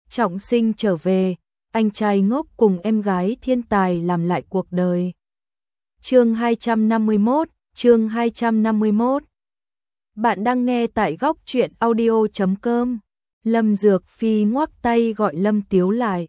trọng sinh trở về, anh trai ngốc cùng em gái thiên tài làm lại cuộc đời. Chương 251. Bạn đang nghe tại góc truyện audio.com. Lâm Dược Phi ngoắc tay gọi Lâm Tiếu lại.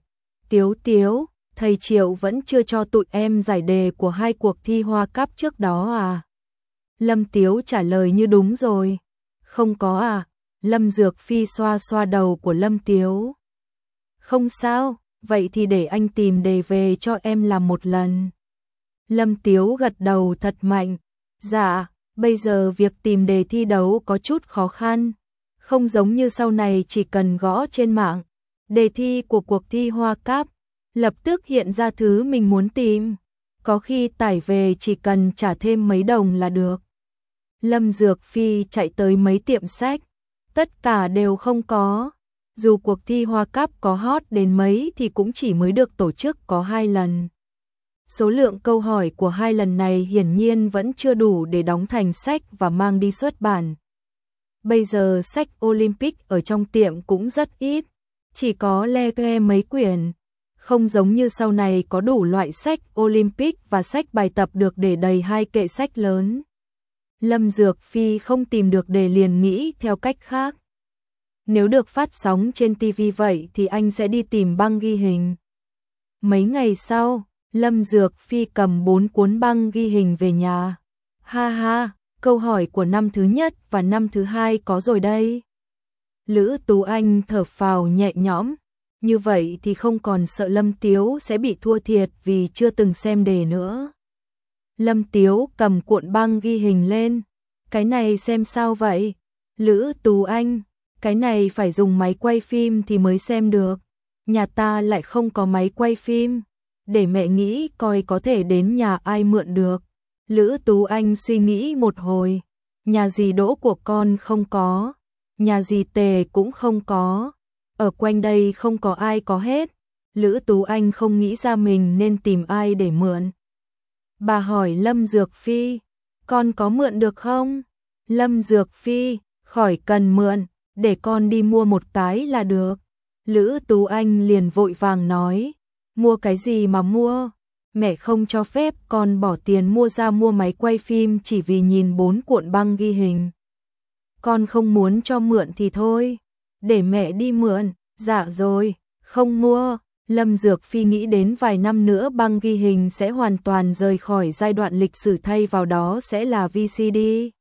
Tiếu, thầy Triệu vẫn chưa cho tụi em giải đề của 2 cuộc thi Hoa Cáp trước đó à? Lâm Tiếu trả lời như đúng rồi. Không có à? Lâm Dược Phi xoa xoa đầu của Lâm Tiếu. Không sao, vậy thì để anh tìm đề về cho em làm một lần. Lâm Tiếu gật đầu thật mạnh. Dạ, bây giờ việc tìm đề thi đấu có chút khó khăn. Không giống như sau này chỉ cần gõ trên mạng. Đề thi của cuộc thi Hoa Cáp lập tức hiện ra thứ mình muốn tìm. Có khi tải về chỉ cần trả thêm mấy đồng là được. Lâm Dược Phi chạy tới mấy tiệm sách. Tất cả đều không có. Dù cuộc thi Hoa Cáp có hot đến mấy thì cũng chỉ mới được tổ chức có 2 lần. Số lượng câu hỏi của 2 lần này hiển nhiên vẫn chưa đủ để đóng thành sách và mang đi xuất bản. Bây giờ sách Olympic ở trong tiệm cũng rất ít, chỉ có le que mấy quyển. Không giống như sau này có đủ loại sách Olympic và sách bài tập được để đầy 2 kệ sách lớn. Lâm Dược Phi không tìm được đề liền nghĩ theo cách khác. Nếu được phát sóng trên TV vậy thì anh sẽ đi tìm băng ghi hình. Mấy ngày sau, Lâm Dược Phi cầm 4 cuốn băng ghi hình về nhà. Ha ha, câu hỏi của năm thứ nhất và năm thứ hai có rồi đây. Lữ Tú Anh thở phào nhẹ nhõm. Như vậy thì không còn sợ Lâm Tiếu sẽ bị thua thiệt vì chưa từng xem đề nữa. Lâm Tiếu cầm cuộn băng ghi hình lên. Cái này xem sao vậy? Lữ Tú Anh, cái này phải dùng máy quay phim thì mới xem được. Nhà ta lại không có máy quay phim. Để mẹ nghĩ coi có thể đến nhà ai mượn được. Lữ Tú Anh suy nghĩ một hồi. Nhà dì Đỗ của con không có. Nhà dì Tề cũng không có. Ở quanh đây không có ai có hết. Lữ Tú Anh không nghĩ ra mình nên tìm ai để mượn. Bà hỏi Lâm Dược Phi, con có mượn được không? Lâm Dược Phi, khỏi cần mượn, để con đi mua một cái là được. Lữ Tú Anh liền vội vàng nói, mua cái gì mà mua? Mẹ không cho phép con bỏ tiền mua máy quay phim chỉ vì nhìn 4 cuộn băng ghi hình. Con không muốn cho mượn thì thôi, để mẹ đi mượn. Dạ rồi, không mua. Lâm Dược Phi nghĩ đến vài năm nữa băng ghi hình sẽ hoàn toàn rời khỏi giai đoạn lịch sử, thay vào đó sẽ là VCD.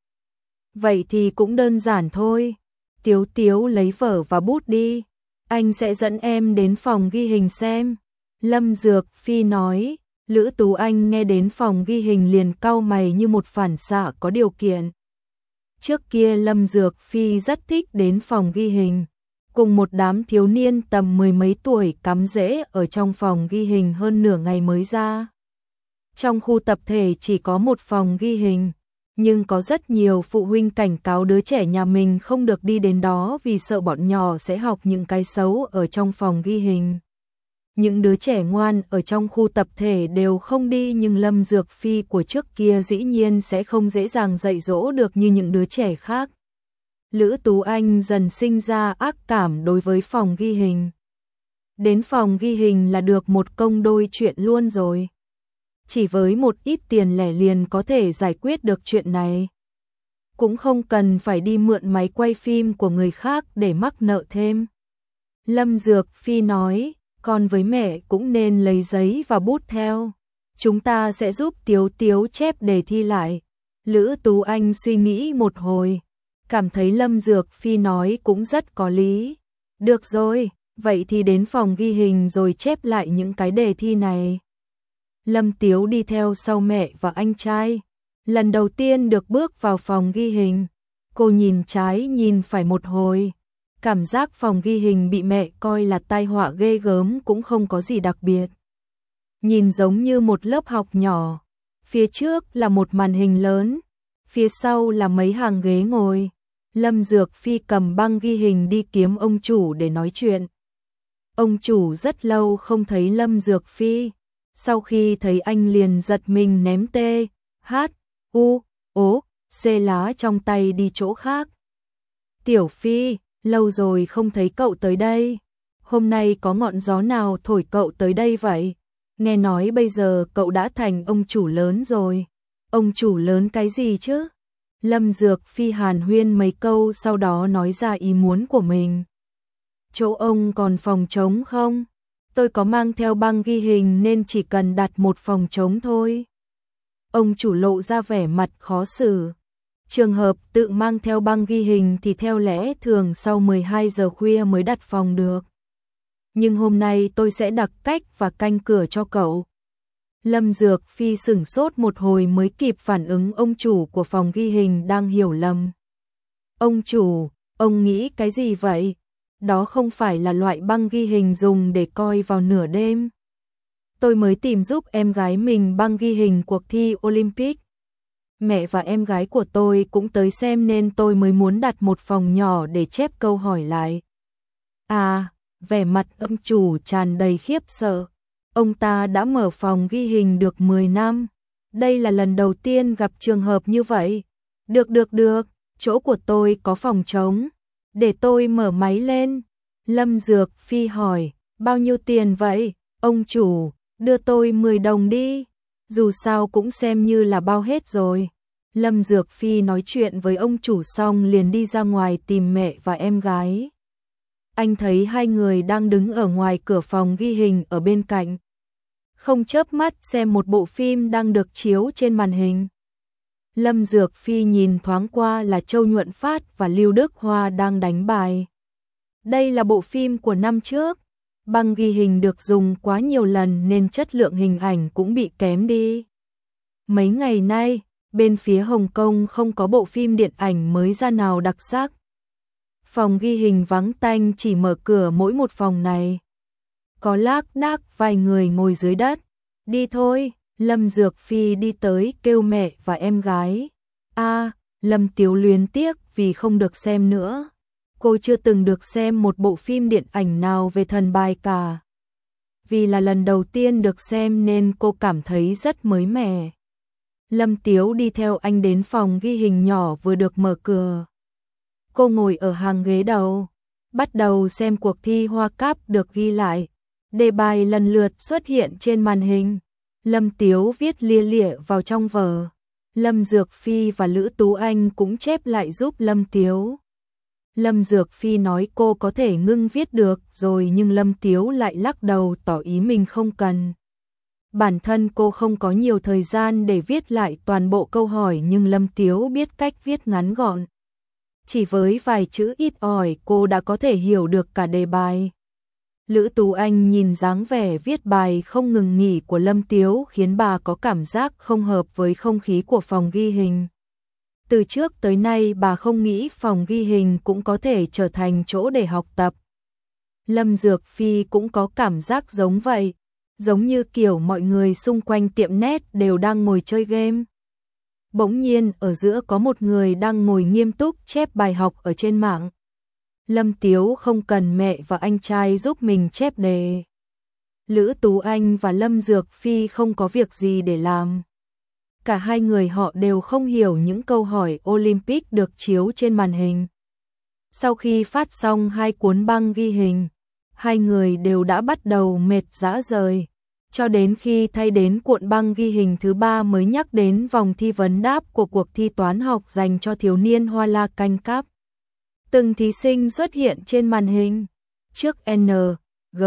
Vậy thì cũng đơn giản thôi. Tiếu lấy vở và bút đi. Anh sẽ dẫn em đến phòng ghi hình xem. Lâm Dược Phi nói. Lữ Tú Anh nghe đến phòng ghi hình liền cau mày như một phản xạ có điều kiện. Trước kia Lâm Dược Phi rất thích đến phòng ghi hình. Cùng một đám thiếu niên tầm 10 mấy tuổi cắm rễ ở trong phòng ghi hình hơn nửa ngày mới ra. Trong khu tập thể chỉ có một phòng ghi hình, nhưng có rất nhiều phụ huynh cảnh cáo đứa trẻ nhà mình không được đi đến đó vì sợ bọn nhỏ sẽ học những cái xấu ở trong phòng ghi hình. Những đứa trẻ ngoan ở trong khu tập thể đều không đi, nhưng Lâm Dược Phi của trước kia dĩ nhiên sẽ không dễ dàng dạy dỗ được như những đứa trẻ khác. Lữ Tú Anh dần sinh ra ác cảm đối với phòng ghi hình. Đến phòng ghi hình là được một công đôi chuyện luôn rồi. Chỉ với một ít tiền lẻ liền có thể giải quyết được chuyện này. Cũng không cần phải đi mượn máy quay phim của người khác để mắc nợ thêm. Lâm Dược Phi nói, con với mẹ cũng nên lấy giấy và bút theo. Chúng ta sẽ giúp Tiếu chép đề thi lại. Lữ Tú Anh suy nghĩ một hồi, cảm thấy Lâm Dược Phi nói cũng rất có lý. Được rồi, vậy thì đến phòng ghi hình rồi chép lại những cái đề thi này. Lâm Tiếu đi theo sau mẹ và anh trai. Lần đầu tiên được bước vào phòng ghi hình, cô nhìn trái nhìn phải một hồi. Cảm giác phòng ghi hình bị mẹ coi là tai họa ghê gớm cũng không có gì đặc biệt. Nhìn giống như một lớp học nhỏ. Phía trước là một màn hình lớn, phía sau là mấy hàng ghế ngồi. Lâm Dược Phi cầm băng ghi hình đi kiếm ông chủ để nói chuyện. Ông chủ rất lâu không thấy Lâm Dược Phi. Sau khi thấy anh liền giật mình ném C lá trong tay đi chỗ khác. Tiểu Phi, lâu rồi không thấy cậu tới đây. hôm nay có ngọn gió nào thổi cậu tới đây vậy? Nghe nói bây giờ cậu đã thành ông chủ lớn rồi. Ông chủ lớn cái gì chứ? Lâm Dược Phi hàn huyên mấy câu sau đó nói ra ý muốn của mình. Chỗ ông còn phòng trống không? Tôi có mang theo băng ghi hình nên chỉ cần đặt một phòng trống thôi. Ông chủ lộ ra vẻ mặt khó xử. Trường hợp tự mang theo băng ghi hình thì theo lẽ thường sau 12 giờ khuya mới đặt phòng được. Nhưng hôm nay tôi sẽ đặt cách và canh cửa cho cậu. Lâm Dược Phi sửng sốt một hồi mới kịp phản ứng ông chủ của phòng ghi hình đang hiểu lầm. Ông chủ, ông nghĩ cái gì vậy? Đó không phải là loại băng ghi hình dùng để coi vào nửa đêm. Tôi mới tìm giúp em gái mình băng ghi hình cuộc thi Olympic. Mẹ và em gái của tôi cũng tới xem nên tôi mới muốn đặt một phòng nhỏ để chép câu hỏi lại. À, vẻ mặt ông chủ tràn đầy khiếp sợ. Ông ta đã mở phòng ghi hình được 10 năm. Đây là lần đầu tiên gặp trường hợp như vậy. Được, chỗ của tôi có phòng trống. Để tôi mở máy lên. Lâm Dược Phi hỏi, bao nhiêu tiền vậy? Ông chủ, đưa tôi 10 đồng đi. Dù sao cũng xem như là bao hết rồi. Lâm Dược Phi nói chuyện với ông chủ xong liền đi ra ngoài tìm mẹ và em gái. Anh thấy hai người đang đứng ở ngoài cửa phòng ghi hình ở bên cạnh. Không chớp mắt xem một bộ phim đang được chiếu trên màn hình. Lâm Dược Phi nhìn thoáng qua là Châu Nhuận Phát và Lưu Đức Hoa đang đánh bài. Đây là bộ phim của năm trước. Băng ghi hình được dùng quá nhiều lần nên chất lượng hình ảnh cũng bị kém đi. Mấy ngày nay, bên phía Hồng Kông không có bộ phim điện ảnh mới ra nào đặc sắc. Phòng ghi hình vắng tanh chỉ mở cửa mỗi một phòng này. Có lác đác vài người ngồi dưới đất. Đi thôi, Lâm Dược Phi đi tới kêu mẹ và em gái. Lâm Tiếu luyến tiếc vì không được xem nữa. Cô chưa từng được xem một bộ phim điện ảnh nào về thần bài cả. Vì là lần đầu tiên được xem nên cô cảm thấy rất mới mẻ. Lâm Tiếu đi theo anh đến phòng ghi hình nhỏ vừa được mở cửa. Cô ngồi ở hàng ghế đầu, bắt đầu xem cuộc thi Hoa Cáp được ghi lại. Đề bài lần lượt xuất hiện trên màn hình. Lâm Tiếu viết lia lịa vào trong vở. Lâm Dược Phi và Lữ Tú Anh cũng chép lại giúp Lâm Tiếu. Lâm Dược Phi nói cô có thể ngưng viết được rồi nhưng Lâm Tiếu lại lắc đầu tỏ ý mình không cần. Bản thân cô không có nhiều thời gian để viết lại toàn bộ câu hỏi nhưng Lâm Tiếu biết cách viết ngắn gọn. Chỉ với vài chữ ít ỏi cô đã có thể hiểu được cả đề bài. Lữ Tú Anh nhìn dáng vẻ viết bài không ngừng nghỉ của Lâm Tiếu khiến bà có cảm giác không hợp với không khí của phòng ghi hình. Từ trước tới nay bà không nghĩ phòng ghi hình cũng có thể trở thành chỗ để học tập. Lâm Dược Phi cũng có cảm giác giống vậy, giống như kiểu mọi người xung quanh tiệm net đều đang ngồi chơi game. Bỗng nhiên ở giữa có một người đang ngồi nghiêm túc chép bài học ở trên mạng. Lâm Tiếu không cần mẹ và anh trai giúp mình chép đề. Lữ Tú Anh và Lâm Dược Phi không có việc gì để làm. Cả hai người họ đều không hiểu những câu hỏi Olympic được chiếu trên màn hình. Sau khi phát xong 2 cuốn băng ghi hình, hai người đều đã bắt đầu mệt rã rời. Cho đến khi thay đến cuộn băng ghi hình thứ 3 mới nhắc đến vòng thi vấn đáp của cuộc thi toán học dành cho thiếu niên Hoa La Canh Cắp. Từng thí sinh xuất hiện trên màn hình. Trước N, G,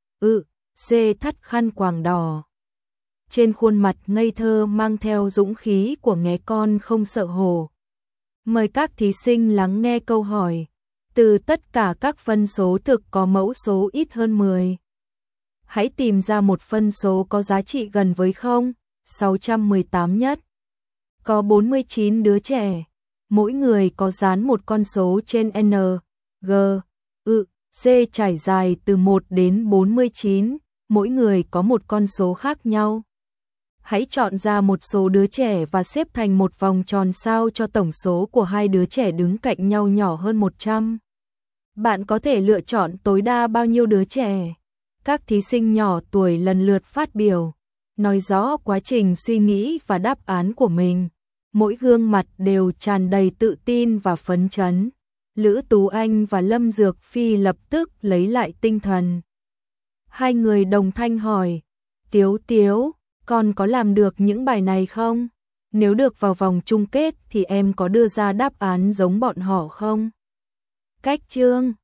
C thắt khăn quàng đỏ. Trên khuôn mặt ngây thơ mang theo dũng khí của nghé con không sợ hổ. Mời các thí sinh lắng nghe câu hỏi. Từ tất cả các phân số thực có mẫu số ít hơn 10. Hãy tìm ra một phân số có giá trị gần với 618 nhất. Có 49 đứa trẻ. Mỗi người có dán một con số trên N, G, C trải dài từ 1 đến 49. Mỗi người có một con số khác nhau. Hãy chọn ra một số đứa trẻ và xếp thành một vòng tròn sao cho tổng số của hai đứa trẻ đứng cạnh nhau nhỏ hơn 100. Bạn có thể lựa chọn tối đa bao nhiêu đứa trẻ. Các thí sinh nhỏ tuổi lần lượt phát biểu, nói rõ quá trình suy nghĩ và đáp án của mình. Mỗi gương mặt đều tràn đầy tự tin và phấn chấn. Lữ Tú Anh và Lâm Dược Phi lập tức lấy lại tinh thần. Hai người đồng thanh hỏi, Tiếu Tiếu, con có làm được những bài này không? Nếu được vào vòng chung kết thì em có đưa ra đáp án giống bọn họ không? Cách chương